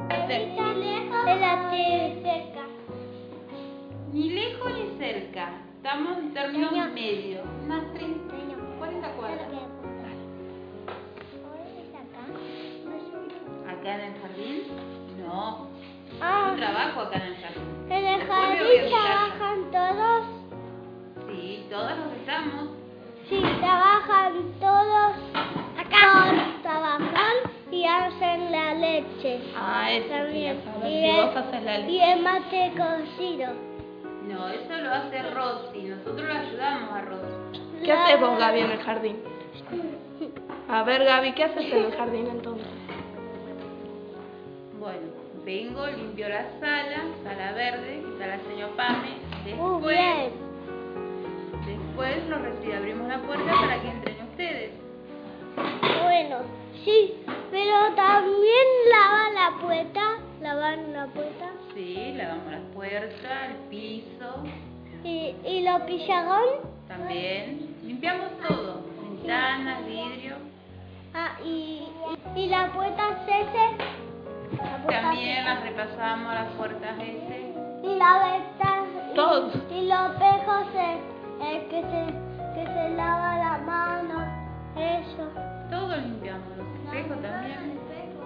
Ni lejos de la cerca. Ni lejos ni cerca. Estamos en términos medio. Unas 30, 40 cuadras. ¿Acá en el jardín? No. Yo trabajo acá en el jardín. ¿En el jardín trabajan todos? Sí, todos los que estamos. Sí, trabajan todos. Acá trabajan y hacen la leche. Ah, eso También. quería saber. Si vos haces la leche. Y el mate cocido. No, eso lo hace Rosy. Nosotros le ayudamos a Rosy. ¿Qué haces vos, Gaby, en el jardín? A ver, Gaby, ¿qué haces en el jardín entonces? Bueno, vengo, limpio la sala verde, que está la señora Pame. Muy bien. Después nos recibe, abrimos la puerta para que entren ustedes. Bueno, sí, pero también lavan la puerta. ¿Lavan la puerta? Sí, lavamos las puertas, el piso, ¿Y los pizarrón? también. Limpiamos todo, ventanas, vidrio. ¿Y la puerta ese? También las repasamos, las puertas ese. Y la ventana. Todos. Y los espejos que se lava la mano. Eso. Todo limpiamos, los espejos también.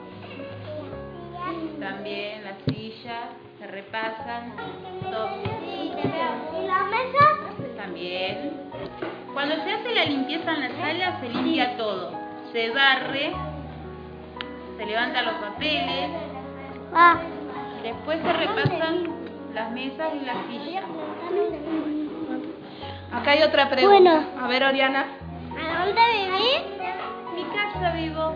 También las sillas se repasan, todo. ¿Y la mesa? También. Cuando se hace la limpieza en la sala se limpia todo. Se barre, se levantan los papeles, después se repasan las mesas y las sillas. Acá hay otra pregunta. Bueno. A ver, Oriana. ¿A dónde vivís? Mi casa vivo.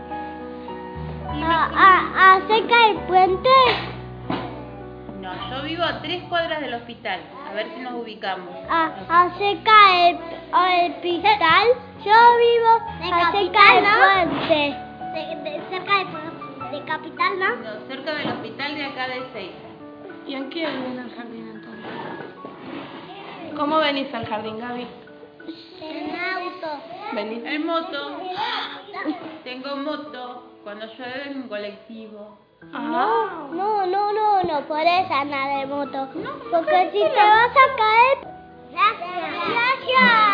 ¿Cerca del puente? No, yo vivo a 3 cuadras del hospital. A ver si nos ubicamos. ¿Cerca del hospital? Yo vivo cerca del puente. Cerca de capital, ¿no? No, cerca del hospital de acá de Ezeiza. ¿Y en qué viene el jardín entonces? ¿Cómo venís al jardín, Gaby? En auto. ¿Venís? En moto. Tengo moto. Cuando llueve en un colectivo. Ah. No podés andar de moto. Porque si te vas a caer... Gracias.